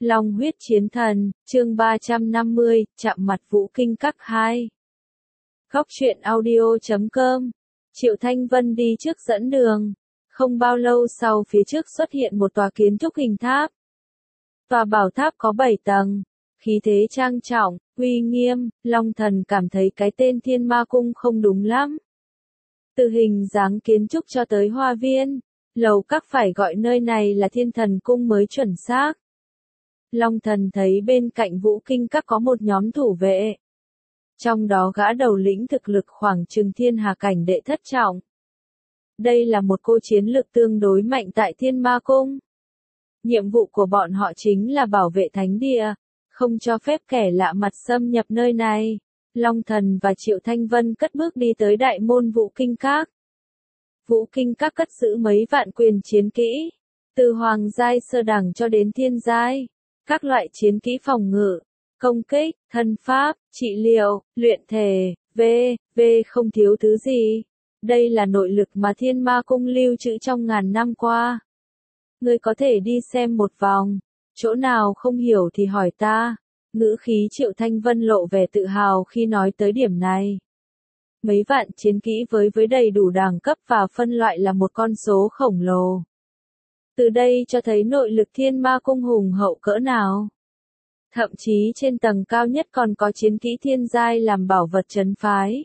Long huyết chiến thần, chương 350, chạm mặt Vũ Kinh Các 2. Góc truyện audio.com. Triệu Thanh Vân đi trước dẫn đường. Không bao lâu sau phía trước xuất hiện một tòa kiến trúc hình tháp. Tòa bảo tháp có 7 tầng, khí thế trang trọng, uy nghiêm, Long Thần cảm thấy cái tên Thiên Ma Cung không đúng lắm. Từ hình dáng kiến trúc cho tới hoa viên, lầu các phải gọi nơi này là Thiên Thần Cung mới chuẩn xác. Long Thần thấy bên cạnh Vũ Kinh Các có một nhóm thủ vệ. Trong đó gã đầu lĩnh thực lực khoảng chừng Thiên Hà cảnh đệ thất trọng. Đây là một cô chiến lực tương đối mạnh tại Thiên Ma Cung. Nhiệm vụ của bọn họ chính là bảo vệ thánh địa, không cho phép kẻ lạ mặt xâm nhập nơi này. Long Thần và Triệu Thanh Vân cất bước đi tới đại môn Vũ Kinh Các. Vũ Kinh Các cất giữ mấy vạn quyền chiến kỹ, từ hoàng giai sơ đẳng cho đến thiên giai. Các loại chiến kỹ phòng ngự, công kích, thân pháp, trị liệu, luyện thể, không thiếu thứ gì. Đây là nội lực mà Thiên Ma Cung lưu trữ trong ngàn năm qua. Ngươi có thể đi xem một vòng, chỗ nào không hiểu thì hỏi ta. Ngữ khí Triệu Thanh Vân lộ vẻ tự hào khi nói tới điểm này. Mấy vạn chiến kỹ với đầy đủ đẳng cấp và phân loại là một con số khổng lồ. Từ đây cho thấy nội lực Thiên Ma Cung hùng hậu cỡ nào. Thậm chí trên tầng cao nhất còn có chiến kỹ thiên giai làm bảo vật trấn phái.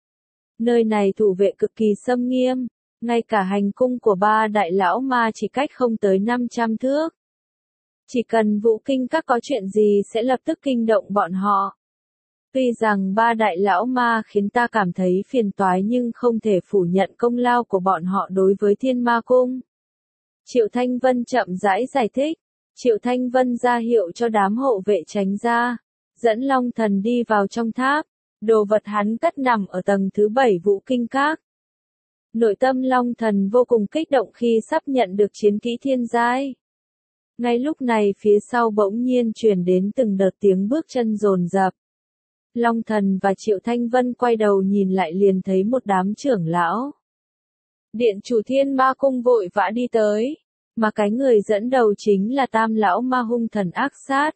Nơi này thủ vệ cực kỳ xâm nghiêm, ngay cả hành cung của ba đại lão ma chỉ cách không tới 500 thước. Chỉ cần Vũ Kinh Các có chuyện gì sẽ lập tức kinh động bọn họ. Tuy rằng ba đại lão ma khiến ta cảm thấy phiền toái nhưng không thể phủ nhận công lao của bọn họ đối với Thiên Ma Cung. Triệu Thanh Vân chậm rãi giải thích. Triệu Thanh Vân ra hiệu cho đám hộ vệ tránh ra, dẫn Long Thần đi vào trong tháp. Đồ vật hắn cất nằm ở tầng thứ 7 Vũ Kinh Các. Nội tâm Long Thần vô cùng kích động khi sắp nhận được chiến kỹ thiên giai. Ngay lúc này phía sau bỗng nhiên truyền đến từng đợt tiếng bước chân dồn dập. Long Thần và Triệu Thanh Vân quay đầu nhìn lại liền thấy một đám trưởng lão. Điện chủ Thiên Ma Cung vội vã đi tới, mà cái người dẫn đầu chính là Tam lão ma hung thần ác sát.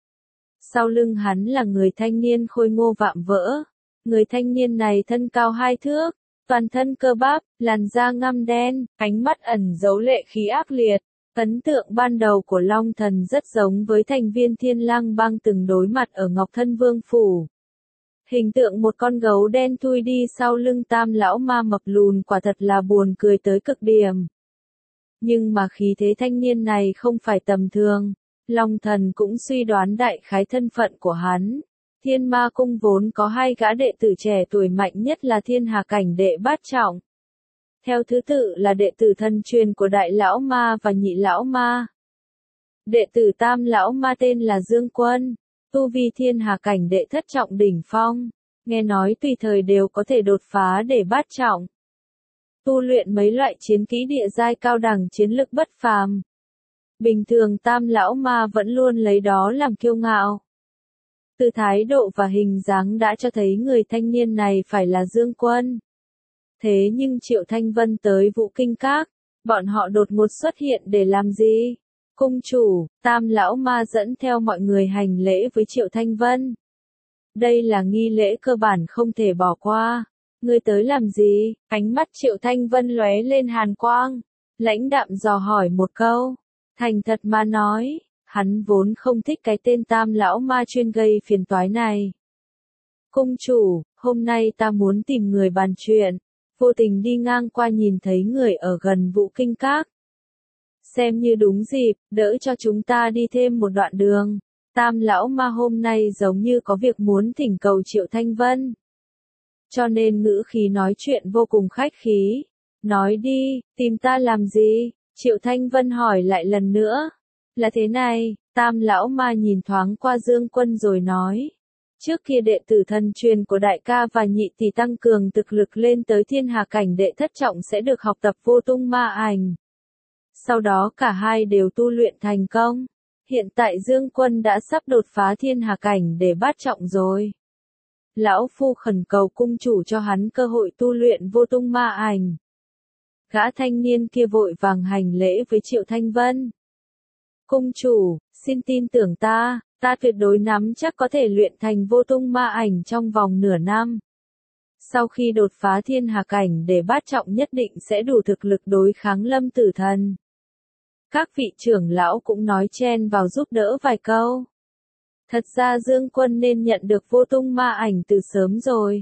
Sau lưng hắn là người thanh niên khôi ngô vạm vỡ. Người thanh niên này thân cao 2 thước, toàn thân cơ bắp, làn da ngăm đen, ánh mắt ẩn giấu lệ khí ác liệt. Ấn tượng ban đầu của Long Thần rất giống với thành viên Thiên Lang Bang từng đối mặt ở Ngọc Thân Vương Phủ. Hình tượng một con gấu đen thui đi sau lưng Tam lão ma mập lùn quả thật là buồn cười tới cực điểm. Nhưng mà khí thế thanh niên này không phải tầm thường. Long Thần cũng suy đoán đại khái thân phận của hắn. Thiên Ma Cung vốn có 2 gã đệ tử trẻ tuổi mạnh nhất là Thiên Hà cảnh đệ bát trọng. Theo thứ tự là đệ tử thân truyền của Đại Lão Ma và Nhị Lão Ma. Đệ tử Tam Lão Ma tên là Dương Quân, tu vi Thiên Hà cảnh đệ thất trọng đỉnh phong, nghe nói tùy thời đều có thể đột phá để bát trọng. Tu luyện mấy loại chiến kỹ địa giai cao đẳng chiến lực bất phàm. Bình thường Tam lão ma vẫn luôn lấy đó làm kiêu ngạo. Từ thái độ và hình dáng đã cho thấy người thanh niên này phải là Dương Quân. Thế nhưng Triệu Thanh Vân tới Vũ Kinh Các, bọn họ đột ngột xuất hiện để làm gì? Cung chủ, Tam lão ma dẫn theo mọi người hành lễ với Triệu Thanh Vân. Đây là nghi lễ cơ bản không thể bỏ qua. Ngươi tới làm gì? Ánh mắt Triệu Thanh Vân lóe lên hàn quang. Lãnh đạm dò hỏi một câu. Thành thật mà nói, hắn vốn không thích cái tên Tam lão ma chuyên gây phiền toái này. Cung chủ, hôm nay ta muốn tìm người bàn chuyện. Vô tình đi ngang qua nhìn thấy người ở gần Vũ Kinh Các. Xem như đúng dịp, đỡ cho chúng ta đi thêm một đoạn đường. Tam lão ma hôm nay giống như có việc muốn thỉnh cầu Triệu Thanh Vân. Cho nên ngữ khí nói chuyện vô cùng khách khí. Nói đi, tìm ta làm gì? Triệu Thanh Vân hỏi lại lần nữa. Là thế này, Tam lão ma nhìn thoáng qua Dương Quân rồi nói. Trước kia đệ tử thân truyền của đại ca và nhị tỷ tăng cường thực lực lên tới Thiên Hà cảnh đệ thất trọng sẽ được học tập vô tung ma ảnh. Sau đó cả hai đều tu luyện thành công. Hiện tại Dương Quân đã sắp đột phá Thiên Hà cảnh để bát trọng rồi. Lão phu khẩn cầu cung chủ cho hắn cơ hội tu luyện vô tung ma ảnh. Gã thanh niên kia vội vàng hành lễ với Triệu Thanh Vân. Cung chủ, Xin tin tưởng ta tuyệt đối nắm chắc có thể luyện thành vô tung ma ảnh trong vòng nửa năm. Sau khi đột phá thiên hà cảnh để bát trọng nhất định sẽ đủ thực lực đối kháng Lâm Tử Thần. Các vị trưởng lão cũng nói chen vào giúp đỡ vài câu. Thật ra Dương Quân nên nhận được vô tung ma ảnh từ sớm rồi.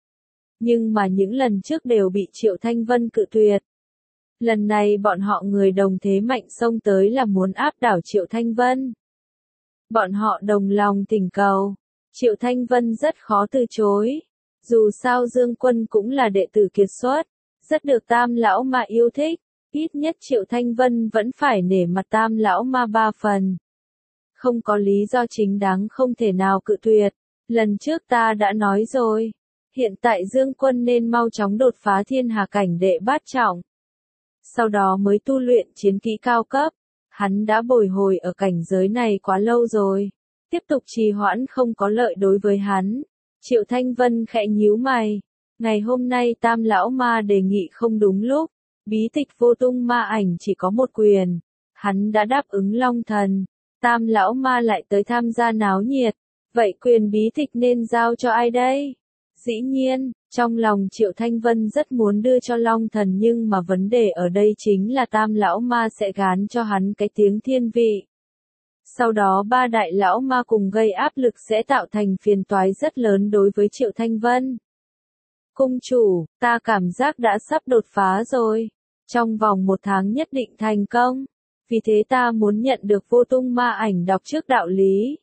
Nhưng mà những lần trước đều bị Triệu Thanh Vân cự tuyệt. Lần này bọn họ người đồng thế mạnh xông tới là muốn áp đảo Triệu Thanh Vân. Bọn họ đồng lòng thỉnh cầu. Triệu Thanh Vân rất khó từ chối. Dù sao Dương Quân cũng là đệ tử kiệt xuất, rất được Tam Lão Ma yêu thích. Ít nhất Triệu Thanh Vân vẫn phải nể mặt Tam Lão Ma 3 phần. Không có lý do chính đáng không thể nào cự tuyệt. Lần trước ta đã nói rồi. Hiện tại Dương Quân nên mau chóng đột phá thiên hà cảnh đệ bát trọng. Sau đó mới tu luyện chiến kỹ cao cấp. Hắn đã bồi hồi ở cảnh giới này quá lâu rồi. Tiếp tục trì hoãn không có lợi đối với hắn. Triệu Thanh Vân khẽ nhíu mày. Ngày hôm nay Tam Lão Ma đề nghị không đúng lúc. Bí tịch vô tung ma ảnh chỉ có một quyền. Hắn đã đáp ứng Long Thần. Tam Lão Ma lại tới tham gia náo nhiệt. Vậy quyền bí tịch nên giao cho ai đây? Dĩ nhiên, trong lòng Triệu Thanh Vân rất muốn đưa cho Long Thần nhưng mà vấn đề ở đây chính là Tam Lão Ma sẽ gán cho hắn cái tiếng thiên vị. Sau đó ba đại lão ma cùng gây áp lực sẽ tạo thành phiền toái rất lớn đối với Triệu Thanh Vân. Cung chủ, ta cảm giác đã sắp đột phá rồi. Trong vòng 1 tháng nhất định thành công. Vì thế ta muốn nhận được vô tung ma ảnh đọc trước đạo lý.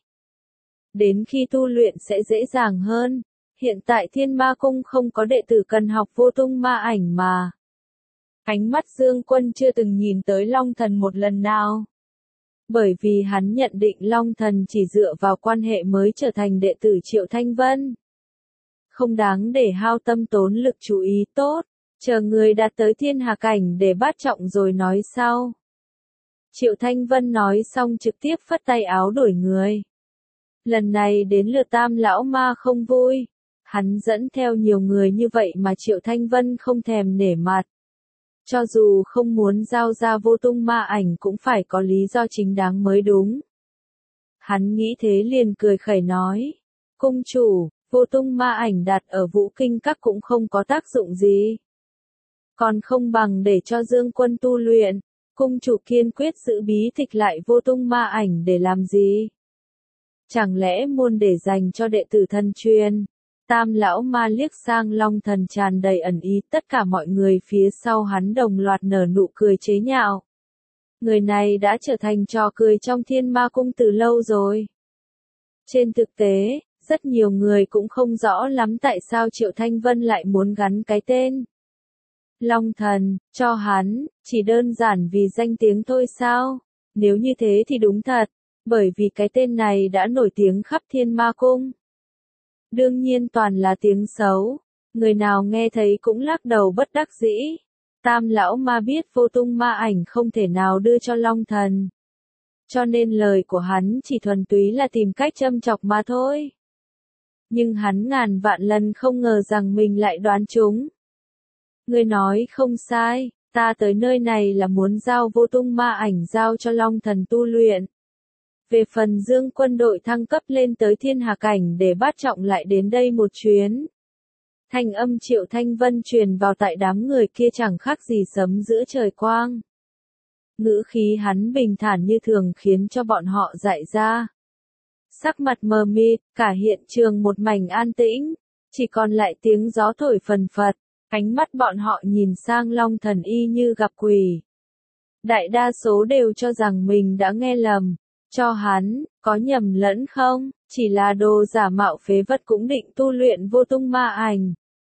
Đến khi tu luyện sẽ dễ dàng hơn. Hiện tại Thiên Ma Cung không có đệ tử cần học vô tung ma ảnh mà. Ánh mắt Dương Quân chưa từng nhìn tới Long Thần một lần nào. Bởi vì hắn nhận định Long Thần chỉ dựa vào quan hệ mới trở thành đệ tử Triệu Thanh Vân. Không đáng để hao tâm tốn lực chú ý tốt, chờ người đạt tới thiên hà cảnh để bát trọng rồi nói sau. Triệu Thanh Vân nói xong trực tiếp phất tay áo đổi người. Lần này đến lượt Tam Lão Ma không vui. Hắn dẫn theo nhiều người như vậy mà Triệu Thanh Vân không thèm nể mặt. Cho dù không muốn giao ra vô tung ma ảnh cũng phải có lý do chính đáng mới đúng. Hắn nghĩ thế liền cười khẩy nói. Cung chủ, vô tung ma ảnh đặt ở Vũ Kinh Các cũng không có tác dụng gì. Còn không bằng để cho Dương Quân tu luyện. Cung chủ kiên quyết giữ bí tịch lại vô tung ma ảnh để làm gì? Chẳng lẽ muốn để dành cho đệ tử thân truyền? Tam Lão Ma liếc sang Long Thần tràn đầy ẩn ý, tất cả mọi người phía sau hắn đồng loạt nở nụ cười chế nhạo. Người này đã trở thành trò cười trong Thiên Ma Cung từ lâu rồi. Trên thực tế, rất nhiều người cũng không rõ lắm tại sao Triệu Thanh Vân lại muốn gắn cái tên Long Thần cho hắn, chỉ đơn giản vì danh tiếng thôi sao? Nếu như thế thì đúng thật, bởi vì cái tên này đã nổi tiếng khắp Thiên Ma Cung. Đương nhiên toàn là tiếng xấu, người nào nghe thấy cũng lắc đầu bất đắc dĩ. Tam Lão Ma biết vô tung ma ảnh không thể nào đưa cho Long Thần. Cho nên lời của hắn chỉ thuần túy là tìm cách châm chọc mà thôi. Nhưng hắn ngàn vạn lần không ngờ rằng mình lại đoán trúng. Người nói không sai, ta tới nơi này là muốn giao vô tung ma ảnh giao cho Long Thần tu luyện. Về phần Dương Quân đội thăng cấp lên tới thiên hà cảnh để bát trọng lại đến đây một chuyến. Thanh âm Triệu Thanh Vân truyền vào tại đám người kia chẳng khác gì sấm giữa trời quang. Ngữ khí hắn bình thản như thường khiến cho bọn họ dại ra. Sắc mặt mờ mịt, cả hiện trường một mảnh an tĩnh, chỉ còn lại tiếng gió thổi phần phật, ánh mắt bọn họ nhìn sang Long Thần y như gặp quỷ. Đại đa số đều cho rằng mình đã nghe lầm. Cho hắn, có nhầm lẫn không? Chỉ là đồ giả mạo phế vật cũng định tu luyện vô tung ma ảnh.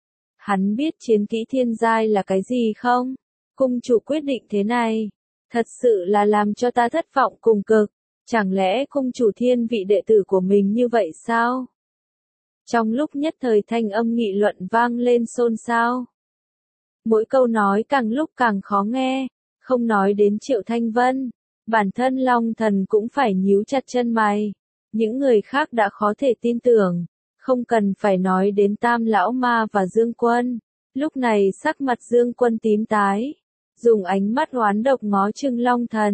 Hắn biết chiến kỹ thiên giai là cái gì không? Cung chủ quyết định thế này. Thật sự là làm cho ta thất vọng cùng cực. Chẳng lẽ cung chủ thiên vị đệ tử của mình như vậy sao? Trong lúc nhất thời thanh âm nghị luận vang lên xôn xao. Mỗi câu nói càng lúc càng khó nghe. Không nói đến Triệu Thanh Vân. Bản thân Long Thần cũng phải nhíu chặt chân mày. Những người khác đã khó thể tin tưởng. Không cần phải nói đến Tam Lão Ma và Dương Quân. Lúc này sắc mặt Dương Quân tím tái. Dùng ánh mắt oán độc ngó chừng Long Thần.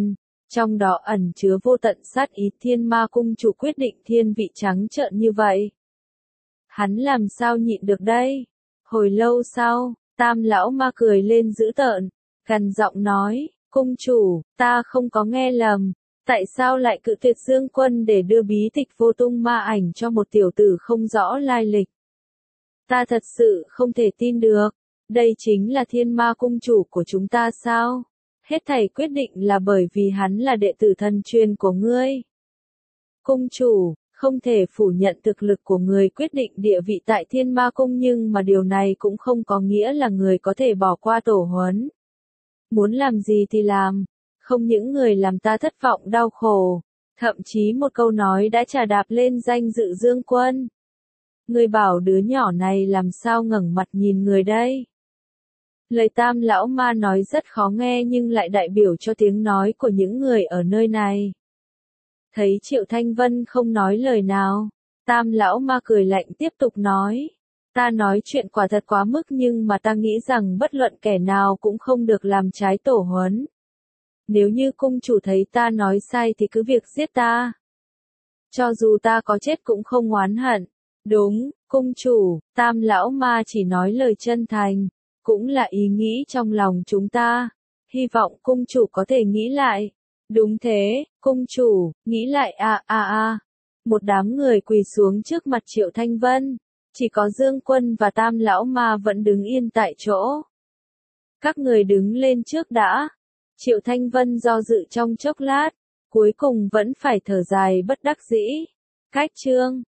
Trong đó ẩn chứa vô tận sát ý. Thiên Ma cung chủ quyết định thiên vị trắng trợn như vậy. Hắn làm sao nhịn được đây? Hồi lâu sau, Tam lão ma cười lên dữ tợn, gằn giọng nói, cung chủ, ta không có nghe lầm, tại sao lại cự tuyệt Dương Quân để đưa bí tịch vô tung ma ảnh cho một tiểu tử không rõ lai lịch? Ta thật sự không thể tin được, đây chính là Thiên Ma cung chủ của chúng ta sao? Hết thảy quyết định là bởi vì hắn là đệ tử thân truyền của ngươi. Cung chủ, không thể phủ nhận thực lực của người quyết định địa vị tại Thiên Ma cung, nhưng mà điều này cũng không có nghĩa là người có thể bỏ qua tổ huấn. Muốn làm gì thì làm, không những người làm ta thất vọng đau khổ, thậm chí một câu nói đã chà đạp lên danh dự Dương Quân. Người bảo đứa nhỏ này làm sao ngẩng mặt nhìn người đây? Lời Tam lão ma nói rất khó nghe nhưng lại đại biểu cho tiếng nói của những người ở nơi này. Thấy Triệu Thanh Vân không nói lời nào, Tam lão ma cười lạnh tiếp tục nói. Ta nói chuyện quả thật quá mức, nhưng mà ta nghĩ rằng bất luận kẻ nào cũng không được làm trái tổ huấn. Nếu như cung chủ thấy ta nói sai thì cứ việc giết ta. Cho dù ta có chết cũng không oán hận. Đúng, cung chủ, Tam lão ma chỉ nói lời chân thành, cũng là ý nghĩ trong lòng chúng ta. Hy vọng cung chủ có thể nghĩ lại. Đúng thế, cung chủ, nghĩ lại Một đám người quỳ xuống trước mặt Triệu Thanh Vân. Chỉ có Dương Quân và Tam lão ma vẫn đứng yên tại chỗ. Các người đứng lên trước đã. Triệu Thanh Vân do dự trong chốc lát, cuối cùng vẫn phải thở dài bất đắc dĩ. Cách chương